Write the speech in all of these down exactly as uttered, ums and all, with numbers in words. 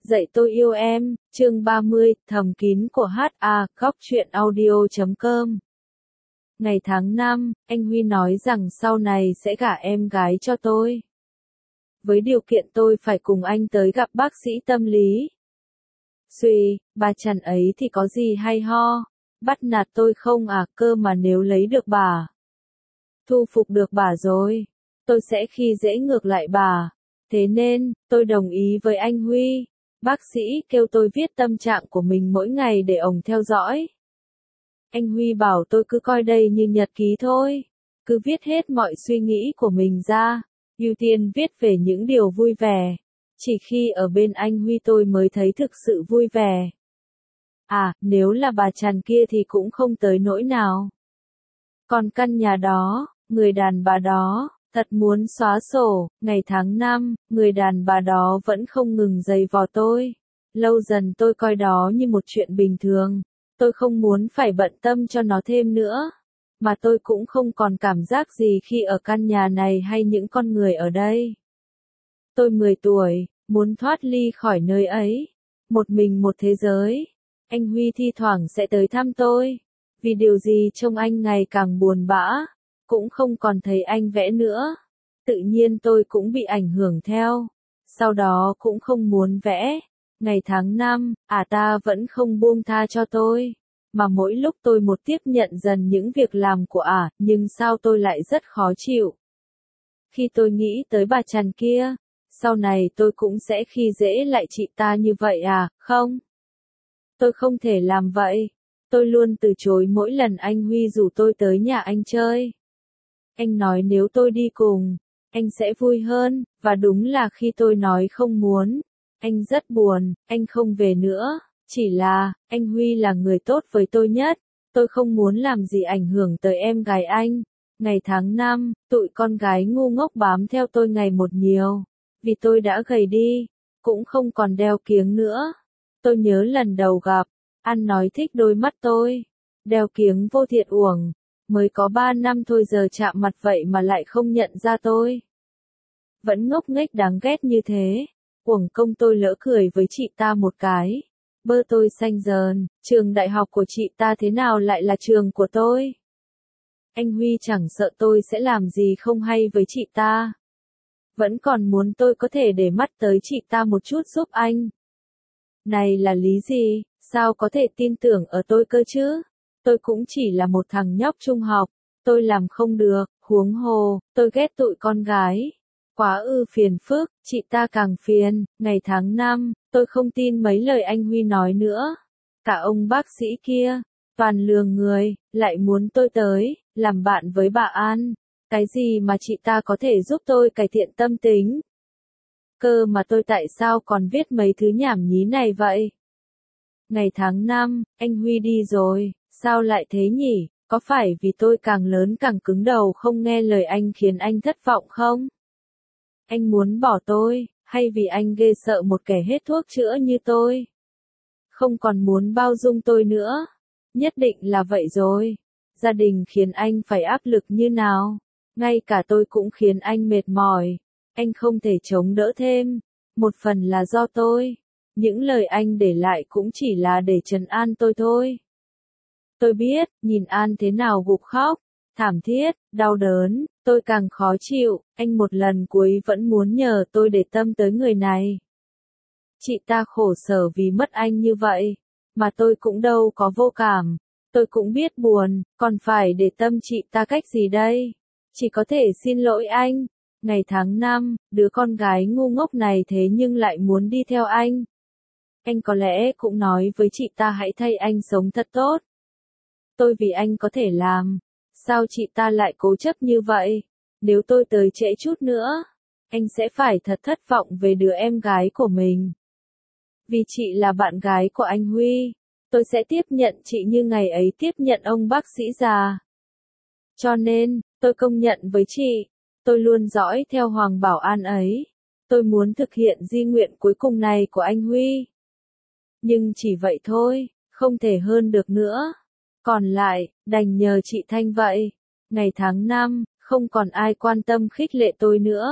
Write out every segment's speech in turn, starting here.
Dạy tôi yêu em, chương ba mươi, thầm kín của hát a, góc truyện audio chấm com. Ngày tháng năm, anh Huy nói rằng sau này sẽ gả em gái cho tôi. Với điều kiện tôi phải cùng anh tới gặp bác sĩ tâm lý. Xuy, bà Trần ấy thì có gì hay ho, bắt nạt tôi không à, cơ mà nếu lấy được bà, thu phục được bà rồi, tôi sẽ khi dễ ngược lại bà. Thế nên, tôi đồng ý với anh Huy. Bác sĩ kêu tôi viết tâm trạng của mình mỗi ngày để ông theo dõi. Anh Huy bảo tôi cứ coi đây như nhật ký thôi. Cứ viết hết mọi suy nghĩ của mình ra. Ưu tiên viết về những điều vui vẻ. Chỉ khi ở bên anh Huy tôi mới thấy thực sự vui vẻ. À, nếu là bà Trần kia thì cũng không tới nỗi nào. Còn căn nhà đó, người đàn bà đó, thật muốn xóa sổ. Ngày tháng năm, người đàn bà đó vẫn không ngừng giày vò tôi. Lâu dần tôi coi đó như một chuyện bình thường. Tôi không muốn phải bận tâm cho nó thêm nữa. Mà tôi cũng không còn cảm giác gì khi ở căn nhà này hay những con người ở đây. Tôi mười tuổi, muốn thoát ly khỏi nơi ấy. Một mình một thế giới. Anh Huy thi thoảng sẽ tới thăm tôi. Vì điều gì trông anh ngày càng buồn bã. Cũng không còn thấy anh vẽ nữa. Tự nhiên tôi cũng bị ảnh hưởng theo. Sau đó cũng không muốn vẽ. Ngày tháng năm, à ta vẫn không buông tha cho tôi. Mà mỗi lúc tôi một tiếp nhận dần những việc làm của ả, à, nhưng sao tôi lại rất khó chịu. Khi tôi nghĩ tới bà Trần kia, sau này tôi cũng sẽ khi dễ lại chị ta như vậy à, không? Tôi không thể làm vậy. Tôi luôn từ chối mỗi lần anh Huy rủ tôi tới nhà anh chơi. Anh nói nếu tôi đi cùng, anh sẽ vui hơn, và đúng là khi tôi nói không muốn, anh rất buồn, anh không về nữa. Chỉ là, anh Huy là người tốt với tôi nhất, tôi không muốn làm gì ảnh hưởng tới em gái anh. Ngày tháng năm, tụi con gái ngu ngốc bám theo tôi ngày một nhiều, vì tôi đã gầy đi, cũng không còn đeo kiếng nữa. Tôi nhớ lần đầu gặp, An nói thích đôi mắt tôi, đeo kiếng vô thiện uổng, mới có ba năm thôi giờ chạm mặt vậy mà lại không nhận ra tôi. Vẫn ngốc nghếch đáng ghét như thế, uổng công tôi lỡ cười với chị ta một cái. Bơ tôi xanh dờn, trường đại học của chị ta thế nào lại là trường của tôi? Anh Huy chẳng sợ tôi sẽ làm gì không hay với chị ta. Vẫn còn muốn tôi có thể để mắt tới chị ta một chút giúp anh. Này là lý gì, sao có thể tin tưởng ở tôi cơ chứ? Tôi cũng chỉ là một thằng nhóc trung học, tôi làm không được, huống hồ, tôi ghét tụi con gái. Quá ư phiền phức, chị ta càng phiền. Ngày tháng năm, tôi không tin mấy lời anh Huy nói nữa. Cả ông bác sĩ kia, toàn lường người, lại muốn tôi tới, làm bạn với bà An. Cái gì mà chị ta có thể giúp tôi cải thiện tâm tính? Cơ mà tôi tại sao còn viết mấy thứ nhảm nhí này vậy? Ngày tháng năm, anh Huy đi rồi, sao lại thế nhỉ? Có phải vì tôi càng lớn càng cứng đầu không nghe lời anh khiến anh thất vọng không? Anh muốn bỏ tôi, hay vì anh ghê sợ một kẻ hết thuốc chữa như tôi? Không còn muốn bao dung tôi nữa. Nhất định là vậy rồi. Gia đình khiến anh phải áp lực như nào? Ngay cả tôi cũng khiến anh mệt mỏi. Anh không thể chống đỡ thêm. Một phần là do tôi. Những lời anh để lại cũng chỉ là để trấn an tôi thôi. Tôi biết, nhìn An thế nào gục khóc, thảm thiết, đau đớn, tôi càng khó chịu. Anh một lần cuối vẫn muốn nhờ tôi để tâm tới người này. Chị ta khổ sở vì mất anh như vậy, mà tôi cũng đâu có vô cảm. Tôi cũng biết buồn, còn phải để tâm chị ta cách gì đây? Chỉ có thể xin lỗi anh. Ngày tháng năm, đứa con gái ngu ngốc này thế nhưng lại muốn đi theo anh. Anh có lẽ cũng nói với chị ta hãy thay anh sống thật tốt. Tôi vì anh có thể làm. Sao chị ta lại cố chấp như vậy? Nếu tôi tới trễ chút nữa, anh sẽ phải thật thất vọng về đứa em gái của mình. Vì chị là bạn gái của anh Huy, tôi sẽ tiếp nhận chị như ngày ấy tiếp nhận ông bác sĩ già. Cho nên, tôi công nhận với chị, tôi luôn dõi theo Hoàng Bảo An ấy. Tôi muốn thực hiện di nguyện cuối cùng này của anh Huy. Nhưng chỉ vậy thôi, không thể hơn được nữa. Còn lại, đành nhờ chị Thanh vậy. Ngày tháng năm, không còn ai quan tâm khích lệ tôi nữa.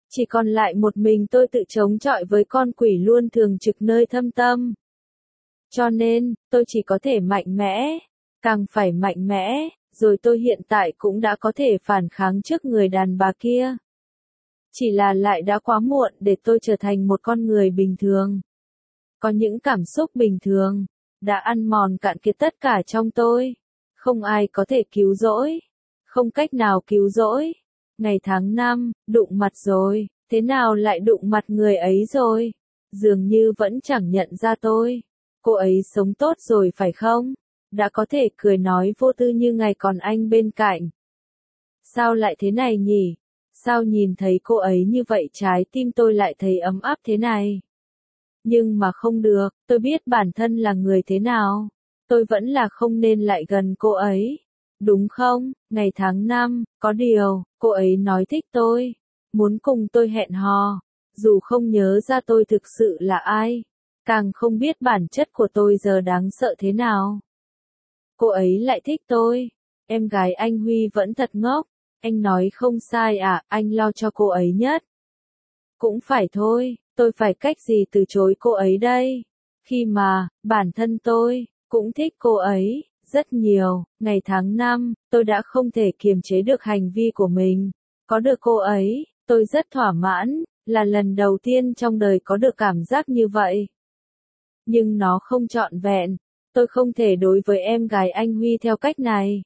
Chỉ còn lại một mình tôi tự chống chọi với con quỷ luôn thường trực nơi thâm tâm. Cho nên, tôi chỉ có thể mạnh mẽ, càng phải mạnh mẽ, rồi tôi hiện tại cũng đã có thể phản kháng trước người đàn bà kia. Chỉ là lại đã quá muộn để tôi trở thành một con người bình thường. Có những cảm xúc bình thường, đã ăn mòn cạn kiệt tất cả trong tôi. Không ai có thể cứu rỗi. Không cách nào cứu rỗi. Ngày tháng năm, đụng mặt rồi, thế nào lại đụng mặt người ấy rồi? Dường như vẫn chẳng nhận ra tôi. Cô ấy sống tốt rồi phải không? Đã có thể cười nói vô tư như ngày còn anh bên cạnh. Sao lại thế này nhỉ? Sao nhìn thấy cô ấy như vậy trái tim tôi lại thấy ấm áp thế này? Nhưng mà không được, tôi biết bản thân là người thế nào. Tôi vẫn là không nên lại gần cô ấy. Đúng không? Ngày tháng năm, có điều, cô ấy nói thích tôi. Muốn cùng tôi hẹn hò. Dù không nhớ ra tôi thực sự là ai. Càng không biết bản chất của tôi giờ đáng sợ thế nào. Cô ấy lại thích tôi. Em gái anh Huy vẫn thật ngốc. Anh nói không sai à, anh lo cho cô ấy nhất. Cũng phải thôi, tôi phải cách gì từ chối cô ấy đây? Khi mà, bản thân tôi, cũng thích cô ấy, rất nhiều, ngày tháng năm, tôi đã không thể kiềm chế được hành vi của mình. Có được cô ấy, tôi rất thỏa mãn, là lần đầu tiên trong đời có được cảm giác như vậy. Nhưng nó không trọn vẹn, tôi không thể đối với em gái anh Huy theo cách này.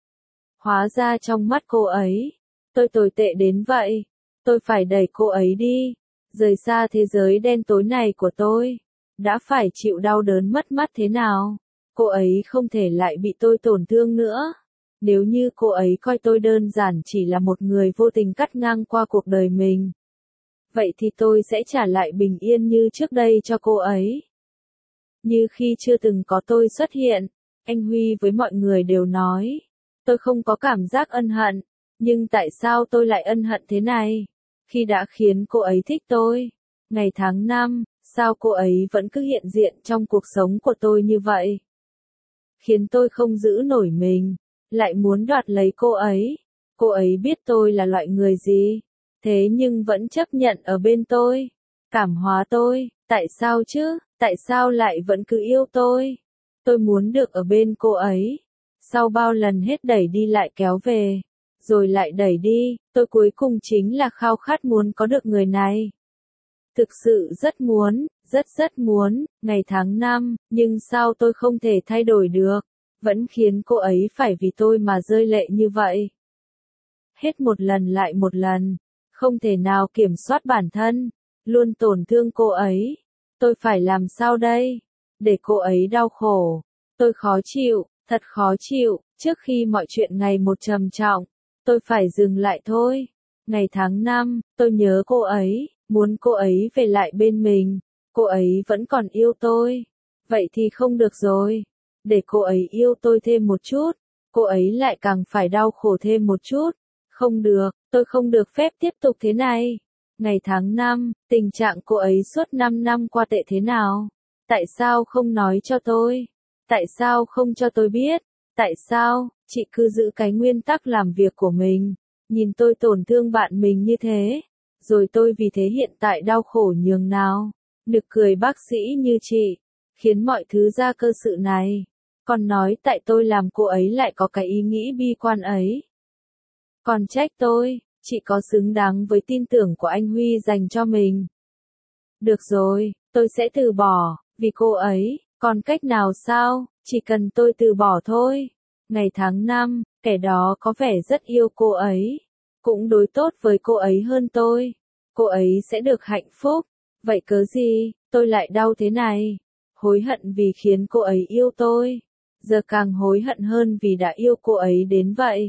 Hóa ra trong mắt cô ấy, tôi tồi tệ đến vậy. Tôi phải đẩy cô ấy đi, rời xa thế giới đen tối này của tôi. Đã phải chịu đau đớn mất mát thế nào, cô ấy không thể lại bị tôi tổn thương nữa. Nếu như cô ấy coi tôi đơn giản chỉ là một người vô tình cắt ngang qua cuộc đời mình, vậy thì tôi sẽ trả lại bình yên như trước đây cho cô ấy. Như khi chưa từng có tôi xuất hiện, anh Huy với mọi người đều nói, tôi không có cảm giác ân hận, nhưng tại sao tôi lại ân hận thế này? Khi đã khiến cô ấy thích tôi, ngày tháng năm, sao cô ấy vẫn cứ hiện diện trong cuộc sống của tôi như vậy? Khiến tôi không giữ nổi mình, lại muốn đoạt lấy cô ấy. Cô ấy biết tôi là loại người gì, thế nhưng vẫn chấp nhận ở bên tôi, cảm hóa tôi, tại sao chứ, tại sao lại vẫn cứ yêu tôi? Tôi muốn được ở bên cô ấy. Sau bao lần hết đẩy đi lại kéo về, rồi lại đẩy đi, tôi cuối cùng chính là khao khát muốn có được người này. Thực sự rất muốn, rất rất muốn, ngày tháng năm, nhưng sao tôi không thể thay đổi được, vẫn khiến cô ấy phải vì tôi mà rơi lệ như vậy. Hết một lần lại một lần, không thể nào kiểm soát bản thân, luôn tổn thương cô ấy. Tôi phải làm sao đây? Để cô ấy đau khổ. Tôi khó chịu, thật khó chịu, trước khi mọi chuyện ngày một trầm trọng, tôi phải dừng lại thôi. Ngày tháng năm, tôi nhớ cô ấy, muốn cô ấy về lại bên mình, cô ấy vẫn còn yêu tôi. Vậy thì không được rồi. Để cô ấy yêu tôi thêm một chút, cô ấy lại càng phải đau khổ thêm một chút. Không được, tôi không được phép tiếp tục thế này. Ngày tháng năm, tình trạng cô ấy suốt năm năm qua tệ thế nào? Tại sao không nói cho tôi? Tại sao không cho tôi biết? Tại sao, chị cứ giữ cái nguyên tắc làm việc của mình, nhìn tôi tổn thương bạn mình như thế, rồi tôi vì thế hiện tại đau khổ nhường nào? Nực cười bác sĩ như chị, khiến mọi thứ ra cơ sự này. Còn nói tại tôi làm cô ấy lại có cái ý nghĩ bi quan ấy. Còn trách tôi, chị có xứng đáng với tin tưởng của anh Huy dành cho mình. Được rồi, tôi sẽ từ bỏ, vì cô ấy, còn cách nào sao, chỉ cần tôi từ bỏ thôi. Ngày tháng năm, kẻ đó có vẻ rất yêu cô ấy, cũng đối tốt với cô ấy hơn tôi. Cô ấy sẽ được hạnh phúc, vậy cớ gì, tôi lại đau thế này? Hối hận vì khiến cô ấy yêu tôi, giờ càng hối hận hơn vì đã yêu cô ấy đến vậy.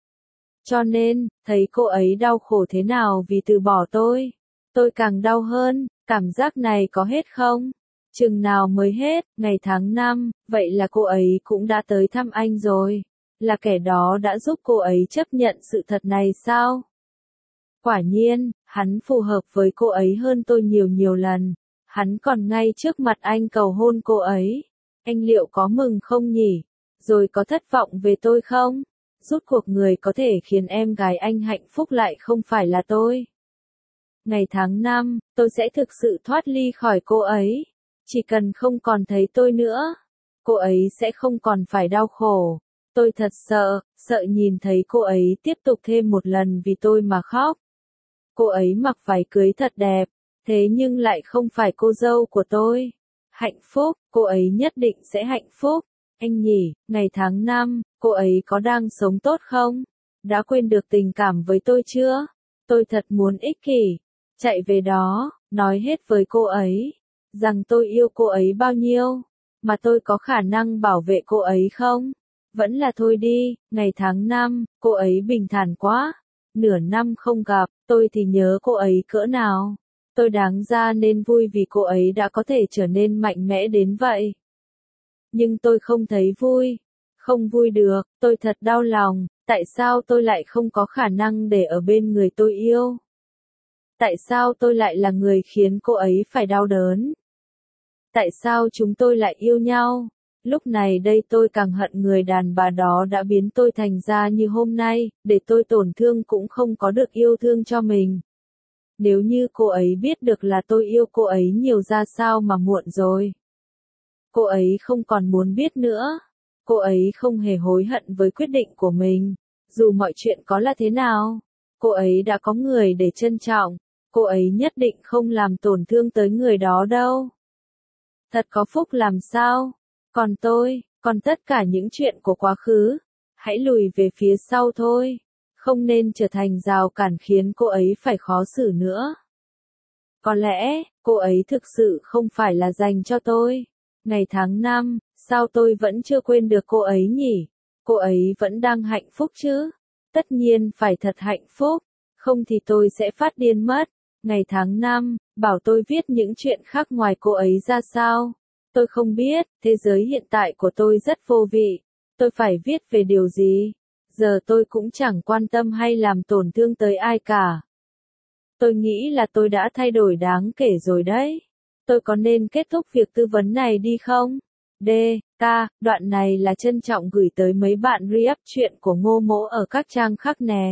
Cho nên, thấy cô ấy đau khổ thế nào vì từ bỏ tôi, tôi càng đau hơn. Cảm giác này có hết không? Chừng nào mới hết? Ngày tháng năm, vậy là cô ấy cũng đã tới thăm anh rồi. Là kẻ đó đã giúp cô ấy chấp nhận sự thật này sao? Quả nhiên, hắn phù hợp với cô ấy hơn tôi nhiều nhiều lần. Hắn còn ngay trước mặt anh cầu hôn cô ấy. Anh liệu có mừng không nhỉ? Rồi có thất vọng về tôi không? Rốt cuộc người có thể khiến em gái anh hạnh phúc lại không phải là tôi. Ngày tháng năm, tôi sẽ thực sự thoát ly khỏi cô ấy. Chỉ cần không còn thấy tôi nữa, cô ấy sẽ không còn phải đau khổ. Tôi thật sợ, sợ nhìn thấy cô ấy tiếp tục thêm một lần vì tôi mà khóc. Cô ấy mặc váy cưới thật đẹp, thế nhưng lại không phải cô dâu của tôi. Hạnh phúc, cô ấy nhất định sẽ hạnh phúc. Anh nhỉ, ngày tháng năm, cô ấy có đang sống tốt không? Đã quên được tình cảm với tôi chưa? Tôi thật muốn ích kỷ, chạy về đó, nói hết với cô ấy, rằng tôi yêu cô ấy bao nhiêu, mà tôi có khả năng bảo vệ cô ấy không? Vẫn là thôi đi, ngày tháng năm, cô ấy bình thản quá. Nửa năm không gặp, tôi thì nhớ cô ấy cỡ nào. Tôi đáng ra nên vui vì cô ấy đã có thể trở nên mạnh mẽ đến vậy. Nhưng tôi không thấy vui. Không vui được, tôi thật đau lòng, tại sao tôi lại không có khả năng để ở bên người tôi yêu? Tại sao tôi lại là người khiến cô ấy phải đau đớn? Tại sao chúng tôi lại yêu nhau? Lúc này đây tôi càng hận người đàn bà đó đã biến tôi thành ra như hôm nay, để tôi tổn thương cũng không có được yêu thương cho mình. Nếu như cô ấy biết được là tôi yêu cô ấy nhiều ra sao mà muộn rồi. Cô ấy không còn muốn biết nữa. Cô ấy không hề hối hận với quyết định của mình. Dù mọi chuyện có là thế nào, cô ấy đã có người để trân trọng. Cô ấy nhất định không làm tổn thương tới người đó đâu. Thật có phúc làm sao? Còn tôi, còn tất cả những chuyện của quá khứ, hãy lùi về phía sau thôi. Không nên trở thành rào cản khiến cô ấy phải khó xử nữa. Có lẽ, cô ấy thực sự không phải là dành cho tôi. Ngày tháng năm, sao tôi vẫn chưa quên được cô ấy nhỉ? Cô ấy vẫn đang hạnh phúc chứ? Tất nhiên phải thật hạnh phúc, không thì tôi sẽ phát điên mất. Ngày tháng năm, bảo tôi viết những chuyện khác ngoài cô ấy ra sao? Tôi không biết, thế giới hiện tại của tôi rất vô vị. Tôi phải viết về điều gì? Giờ tôi cũng chẳng quan tâm hay làm tổn thương tới ai cả. Tôi nghĩ là tôi đã thay đổi đáng kể rồi đấy. Tôi có nên kết thúc việc tư vấn này đi không? D. K. Đoạn này là trân trọng gửi tới mấy bạn re-up chuyện của Ngô Mỗ ở các trang khác nè.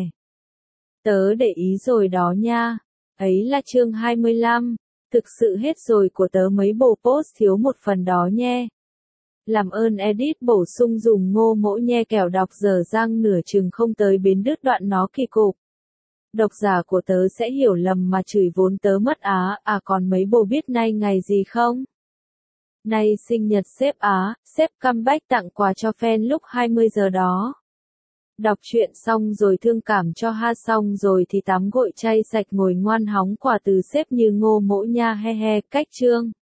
Tớ để ý rồi đó nha. Ấy là chương hai mươi lăm. Thực sự hết rồi của tớ mấy bộ post thiếu một phần đó nhé. Làm ơn edit bổ sung dùng Ngô Mỗ nhe kẻo đọc dở dang nửa chừng không tới bến đứt đoạn nó kỳ cục. Độc giả của tớ sẽ hiểu lầm mà chửi vốn tớ mất á, à còn mấy bồ biết nay ngày gì không? Nay sinh nhật sếp á, sếp comeback tặng quà cho fan lúc hai mươi giờ đó. Đọc truyện xong rồi thương cảm cho ha xong rồi thì tắm gội chay sạch ngồi ngoan hóng quà từ sếp như Ngô Mỗ nha he he, cách chương.